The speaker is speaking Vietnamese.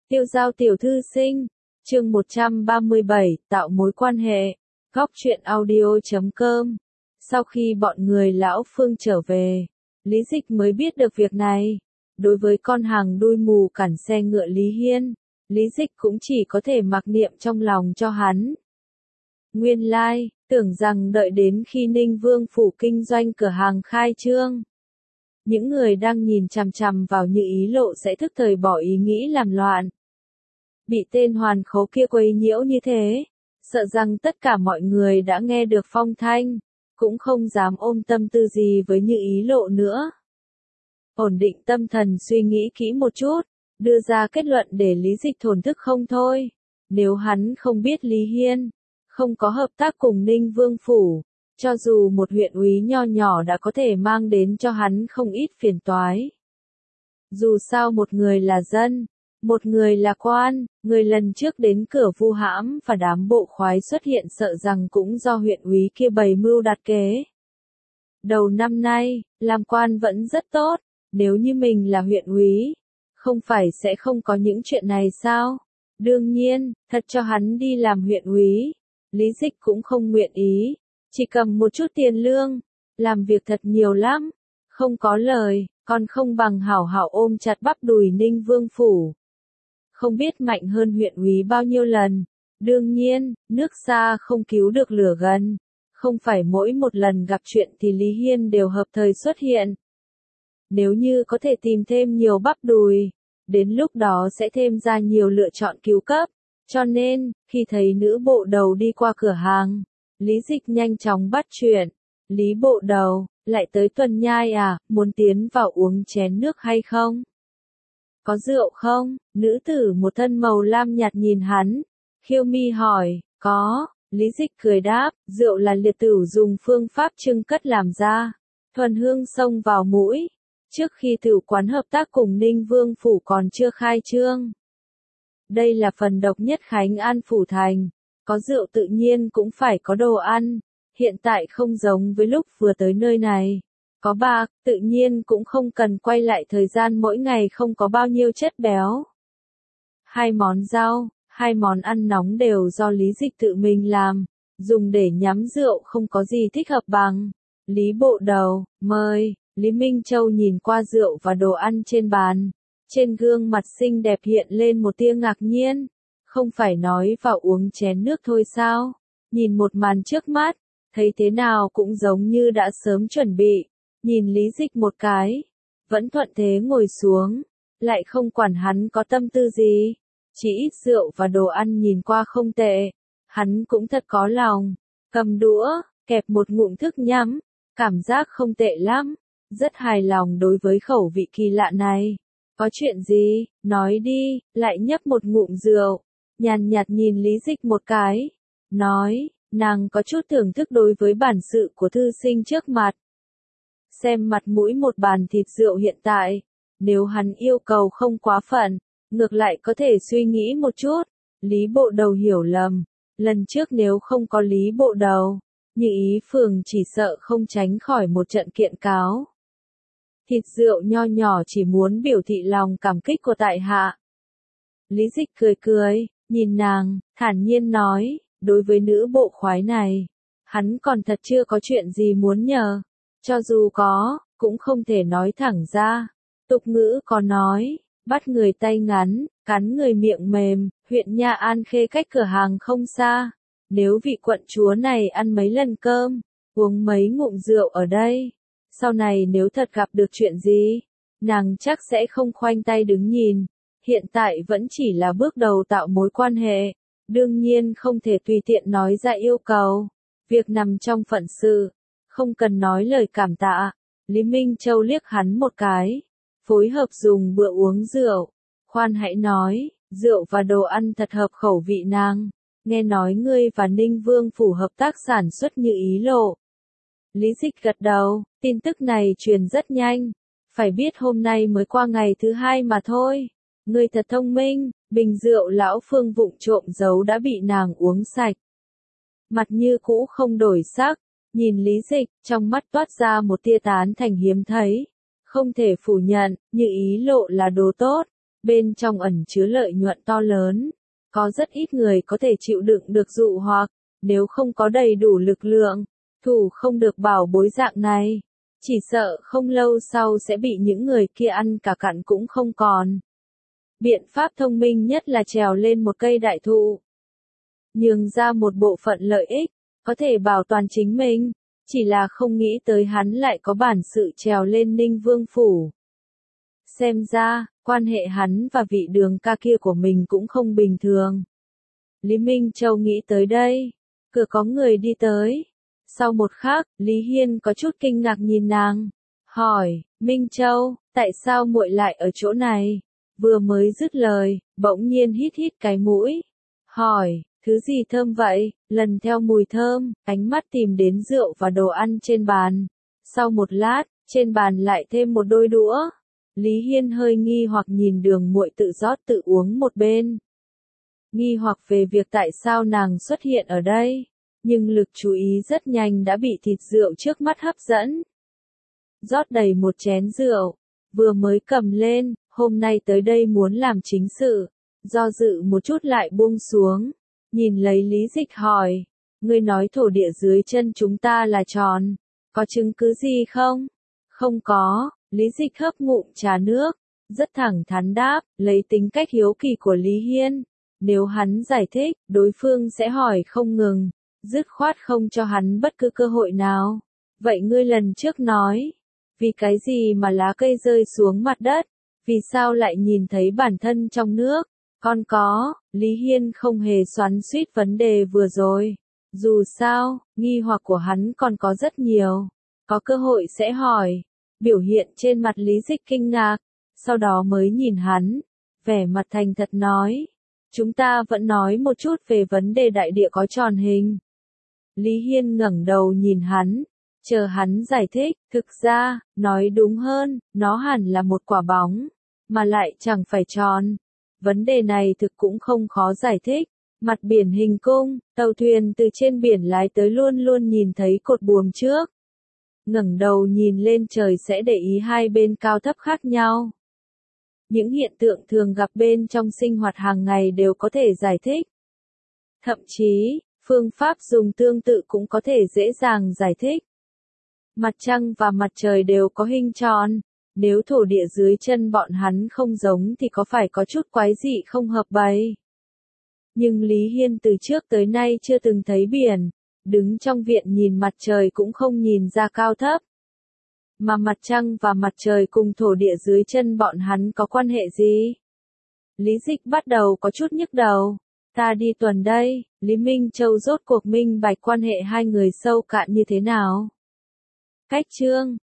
Tiêu giao tiểu thư sinh, chương 137, tạo mối quan hệ, góc truyện audio.com. Sau khi bọn người lão Phương trở về, Lý Dịch mới biết được việc này. Đối với con hàng đuôi mù cản xe ngựa Lý Hiên, Lý Dịch cũng chỉ có thể mặc niệm trong lòng cho hắn. Nguyên lai, tưởng rằng đợi đến khi Ninh Vương phủ kinh doanh cửa hàng khai trương, những người đang nhìn chằm chằm vào Như Ý Lộ sẽ thức thời bỏ ý nghĩ làm loạn. Bị tên hoàn khố kia quấy nhiễu như thế, sợ rằng tất cả mọi người đã nghe được phong thanh, cũng không dám ôm tâm tư gì với Như Ý Lộ nữa. Ổn định tâm thần suy nghĩ kỹ một chút, đưa ra kết luận để Lý Dịch thổn thức không thôi. Nếu hắn không biết Lý Hiên không có hợp tác cùng Ninh Vương phủ, cho dù một huyện úy nho nhỏ đã có thể mang đến cho hắn không ít phiền toái. Dù sao một người là dân, một người là quan, người lần trước đến cửa vu hãm và đám bộ khoái xuất hiện sợ rằng cũng do huyện úy kia bày mưu đặt kế. Đầu năm nay, làm quan vẫn rất tốt, nếu như mình là huyện úy, không phải sẽ không có những chuyện này sao? Đương nhiên, thật cho hắn đi làm huyện úy, Lý Dịch cũng không nguyện ý, chỉ cầm một chút tiền lương, làm việc thật nhiều lắm, không có lời, còn không bằng hảo hảo ôm chặt bắp đùi Ninh Vương phủ. Không biết mạnh hơn huyện úy bao nhiêu lần, đương nhiên, nước xa không cứu được lửa gần, không phải mỗi một lần gặp chuyện thì Lý Hiên đều hợp thời xuất hiện. Nếu như có thể tìm thêm nhiều bắp đùi, đến lúc đó sẽ thêm ra nhiều lựa chọn cứu cấp, cho nên, khi thấy nữ bộ đầu đi qua cửa hàng, Lý Dịch nhanh chóng bắt chuyện. Lý bộ đầu, lại tới Tuần Nhai à, muốn tiến vào uống chén nước hay không? Có rượu không? Nữ tử một thân màu lam nhạt nhìn hắn, khiêu mi hỏi, có, Lý Dịch cười đáp, rượu là liệt tửu dùng phương pháp trưng cất làm ra, thuần hương xông vào mũi, trước khi tửu quán hợp tác cùng Ninh Vương phủ còn chưa khai trương. Đây là phần độc nhất Khánh An phủ thành, có rượu tự nhiên cũng phải có đồ ăn, hiện tại không giống với lúc vừa tới nơi này. Có bạc, tự nhiên cũng không cần quay lại thời gian mỗi ngày không có bao nhiêu chất béo. 2 món rau, 2 món ăn nóng đều do Lý Dịch tự mình làm, dùng để nhắm rượu không có gì thích hợp bằng. Lý bộ đầu, mời, Lý Minh Châu nhìn qua rượu và đồ ăn trên bàn. Trên gương mặt xinh đẹp hiện lên một tia ngạc nhiên, không phải nói vào uống chén nước thôi sao? Nhìn một màn trước mắt, thấy thế nào cũng giống như đã sớm chuẩn bị. Nhìn Lý Dịch một cái, vẫn thuận thế ngồi xuống, lại không quản hắn có tâm tư gì, chỉ ít rượu và đồ ăn nhìn qua không tệ, hắn cũng thật có lòng, cầm đũa, kẹp một ngụm thức nhắm, cảm giác không tệ lắm, rất hài lòng đối với khẩu vị kỳ lạ này. Có chuyện gì, nói đi, lại nhấp một ngụm rượu, nhàn nhạt nhìn Lý Dịch một cái, nói, nàng có chút thưởng thức đối với bản sự của thư sinh trước mặt. Xem mặt mũi một bàn thịt rượu hiện tại, nếu hắn yêu cầu không quá phận, ngược lại có thể suy nghĩ một chút. Lý bộ đầu hiểu lầm, lần trước nếu không có Lý bộ đầu, Như Ý phường chỉ sợ không tránh khỏi một trận kiện cáo. Thịt rượu nho nhỏ chỉ muốn biểu thị lòng cảm kích của tại hạ. Lý Dịch cười cười, nhìn nàng, thản nhiên nói, đối với nữ bộ khoái này, hắn còn thật chưa có chuyện gì muốn nhờ. Cho dù có, cũng không thể nói thẳng ra. Tục ngữ có nói, bắt người tay ngắn, cắn người miệng mềm, huyện Nha An Khê cách cửa hàng không xa. Nếu vị quận chúa này ăn mấy lần cơm, uống mấy ngụm rượu ở đây, sau này nếu thật gặp được chuyện gì, nàng chắc sẽ không khoanh tay đứng nhìn. Hiện tại vẫn chỉ là bước đầu tạo mối quan hệ, đương nhiên không thể tùy tiện nói ra yêu cầu. Việc nằm trong phận sự, không cần nói lời cảm tạ. Lý Minh Châu liếc hắn một cái, phối hợp dùng bữa uống rượu. Khoan hãy nói, rượu và đồ ăn thật hợp khẩu vị nàng. Nghe nói ngươi và Ninh Vương phủ hợp tác sản xuất Như Ý Lộ. Lý Dịch gật đầu, tin tức này truyền rất nhanh. Phải biết hôm nay mới qua ngày thứ 2 mà thôi. Ngươi thật thông minh, bình rượu lão Phương vụng trộm giấu đã bị nàng uống sạch. Mặt như cũ không đổi sắc. Nhìn Lý Dịch, trong mắt toát ra một tia tán thành hiếm thấy. Không thể phủ nhận, Như Ý Lộ là đồ tốt, bên trong ẩn chứa lợi nhuận to lớn. Có rất ít người có thể chịu đựng được dụ hoặc, nếu không có đầy đủ lực lượng, thủ không được bảo bối dạng này. Chỉ sợ không lâu sau sẽ bị những người kia ăn cả cặn cũng không còn. Biện pháp thông minh nhất là trèo lên một cây đại thụ. Nhường ra một bộ phận lợi ích, có thể bảo toàn chính mình, chỉ là không nghĩ tới hắn lại có bản sự trèo lên Ninh Vương Phủ. Xem ra, quan hệ hắn và vị Đường ca kia của mình cũng không bình thường. Lý Minh Châu nghĩ tới đây, cửa có người đi tới. Sau một khắc, Lý Hiên có chút kinh ngạc nhìn nàng, hỏi, Minh Châu, tại sao muội lại ở chỗ này? Vừa mới dứt lời, bỗng nhiên hít hít cái mũi, hỏi, thứ gì thơm vậy? Lần theo mùi thơm, ánh mắt tìm đến rượu và đồ ăn trên bàn. Sau một lát, trên bàn lại thêm một đôi đũa. Lý Hiên hơi nghi hoặc nhìn Đường muội tự rót tự uống một bên. Nghi hoặc về việc tại sao nàng xuất hiện ở đây, nhưng lực chú ý rất nhanh đã bị thịt rượu trước mắt hấp dẫn. Rót đầy một chén rượu, vừa mới cầm lên, hôm nay tới đây muốn làm chính sự, do dự một chút lại buông xuống, nhìn lấy Lý Dịch hỏi, ngươi nói thổ địa dưới chân chúng ta là tròn, có chứng cứ gì không? Không có, Lý Dịch hớp ngụm trà nước, rất thẳng thắn đáp, lấy tính cách hiếu kỳ của Lý Hiên, nếu hắn giải thích, đối phương sẽ hỏi không ngừng, dứt khoát không cho hắn bất cứ cơ hội nào. Vậy ngươi lần trước nói, vì cái gì mà lá cây rơi xuống mặt đất, vì sao lại nhìn thấy bản thân trong nước? Còn có, Lý Hiên không hề xoắn xuýt vấn đề vừa rồi. Dù sao, nghi hoặc của hắn còn có rất nhiều, có cơ hội sẽ hỏi. Biểu hiện trên mặt Lý Dịch kinh ngạc, sau đó mới nhìn hắn, vẻ mặt thành thật nói, chúng ta vẫn nói một chút về vấn đề đại địa có tròn hình. Lý Hiên ngẩng đầu nhìn hắn, chờ hắn giải thích, thực ra, nói đúng hơn, nó hẳn là một quả bóng, mà lại chẳng phải tròn. Vấn đề này thực cũng không khó giải thích, mặt biển hình cung, tàu thuyền từ trên biển lái tới luôn luôn nhìn thấy cột buồm trước. Ngẩng đầu nhìn lên trời sẽ để ý hai bên cao thấp khác nhau. Những hiện tượng thường gặp bên trong sinh hoạt hàng ngày đều có thể giải thích. Thậm chí, phương pháp dùng tương tự cũng có thể dễ dàng giải thích. Mặt trăng và mặt trời đều có hình tròn, nếu thổ địa dưới chân bọn hắn không giống thì có phải có chút quái dị không hợp bày. Nhưng Lý Hiên từ trước tới nay chưa từng thấy biển, đứng trong viện nhìn mặt trời cũng không nhìn ra cao thấp. Mà mặt trăng và mặt trời cùng thổ địa dưới chân bọn hắn có quan hệ gì? Lý Dịch bắt đầu có chút nhức đầu. Ta đi tuần đây, Lý Minh Châu rốt cuộc minh bạch quan hệ hai người sâu cạn như thế nào. Cách chương